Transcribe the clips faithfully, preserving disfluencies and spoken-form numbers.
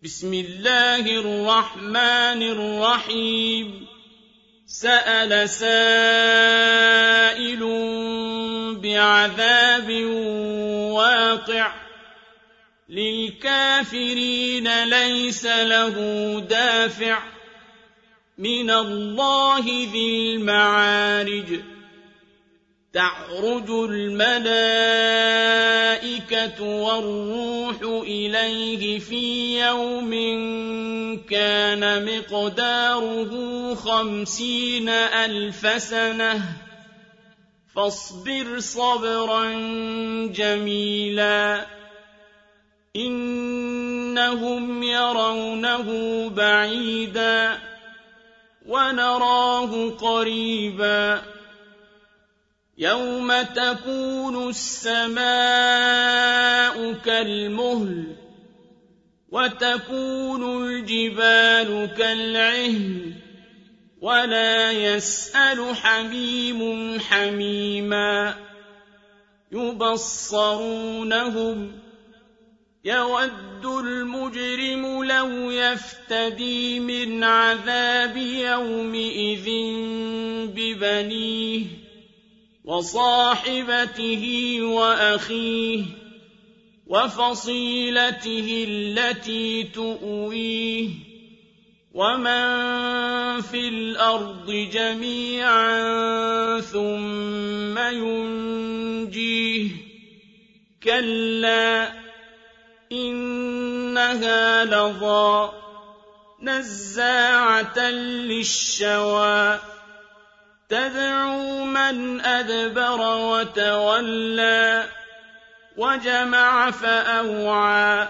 بسم الله الرحمن الرحيم سأل سائل بعذاب واقع للكافرين ليس له دافع من الله ذي المعارج تعرج الملائكة والروح إليه في يوم كان مقداره خمسين ألف سنة فاصبر صبرا جميلا إنهم يرونه بعيدا ونراه قريبا يوم تكون السماء كالمهل وتكون الجبال كالعهن ولا يسأل حميم حميما يبصرونهم يود المجرم لو يفتدي من عذاب يومئذ ببنيه وصاحبته وأخيه وفصيلته التي تؤويه ومن في الأرض جميعا ثم ينجيه كلا إنها لظى نزاعة للشوى تدعو من أدبر وتولى وجمع فأوعى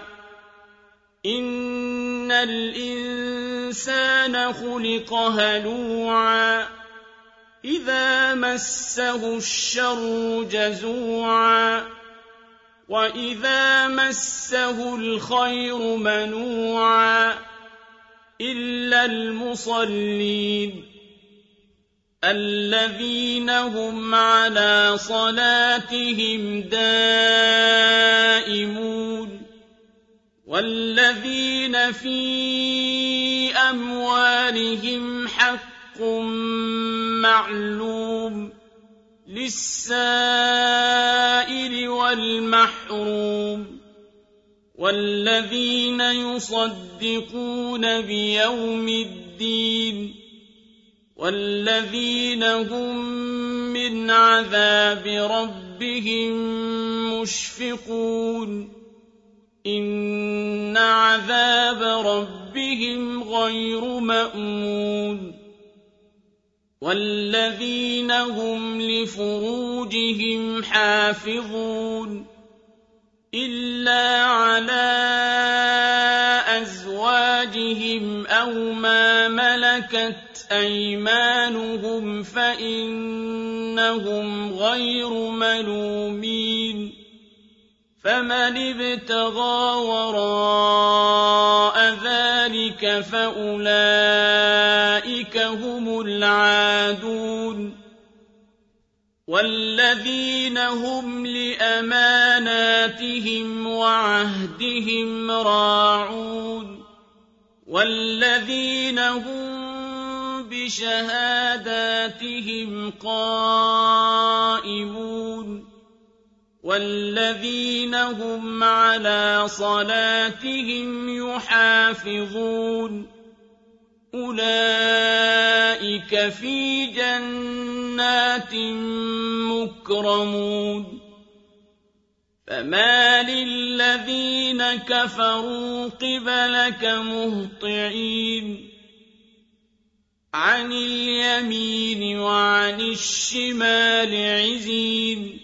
إن الإنسان خلق هلوعا إذا مسه الشر جزوعا وإذا مسه الخير منوعا إلا المصلين الذين هم على صلاتهم دائمون والذين في أموالهم حق معلوم للسائل والمحروم والذين يصدقون بيوم الدين والذين هم من عذاب ربهم مشفقون إن عذاب ربهم غير مأمون والذين هم لفروجهم حافظون إلا على أزواجهم أو ما ملكت أيمانهم فإنهم غير ملومين فمن ابتغى وراء ذلك فأولئك هم العادون والذين هم لأماناتهم وعهدهم راعون والذين هم بشهاداتهم قائمون والذين هم على صلاتهم يحافظون أولئك في جنات مكرمون فما للذين كفروا قبلك مهطعين عن اليمين وعن الشمال عزين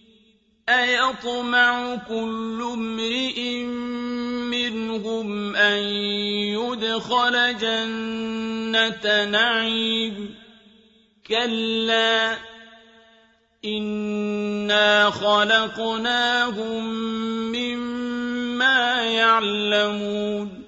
أيطمع كل امرئ منهم أن يدخل جنة نعيم كلا إنا خلقناهم مما يعلمون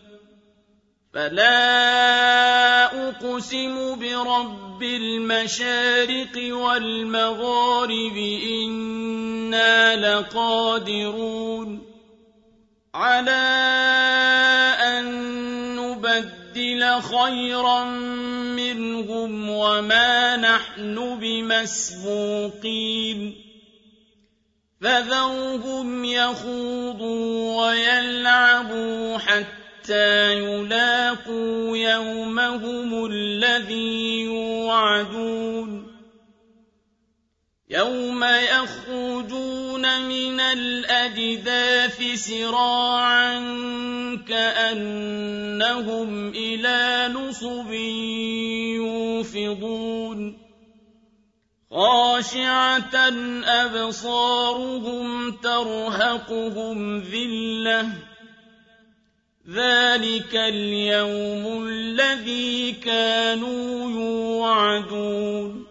فلا أقسم برب المشارق والمغارب إنا لقادرون على أن نُبَدِّلَ خَيْرًا مِّنْهُمْ وَمَا نَحْنُ بِمَسْبُوقِينَ فَذَرْهُمْ يَخُوضُوا وَيَلْعَبُوا حَتَّىٰ يُلَاقُوا يَوْمَهُمُ الَّذِي يُوعَدُونَ يَوْمَ يَخْرُجُونَ مِنَ الْأَجْدَاثِ سِرَاعًا كَأَنَّهُمْ إِلَىٰ نُصُبٍ يُوفِضُونَ خَاشِعَةً أَبْصَارُهُمْ تَرْهَقُهُمْ ذِلَّةٌ ۚ ذَٰلِكَ الْيَوْمُ الَّذِي كَانُوا يُوعَدُونَ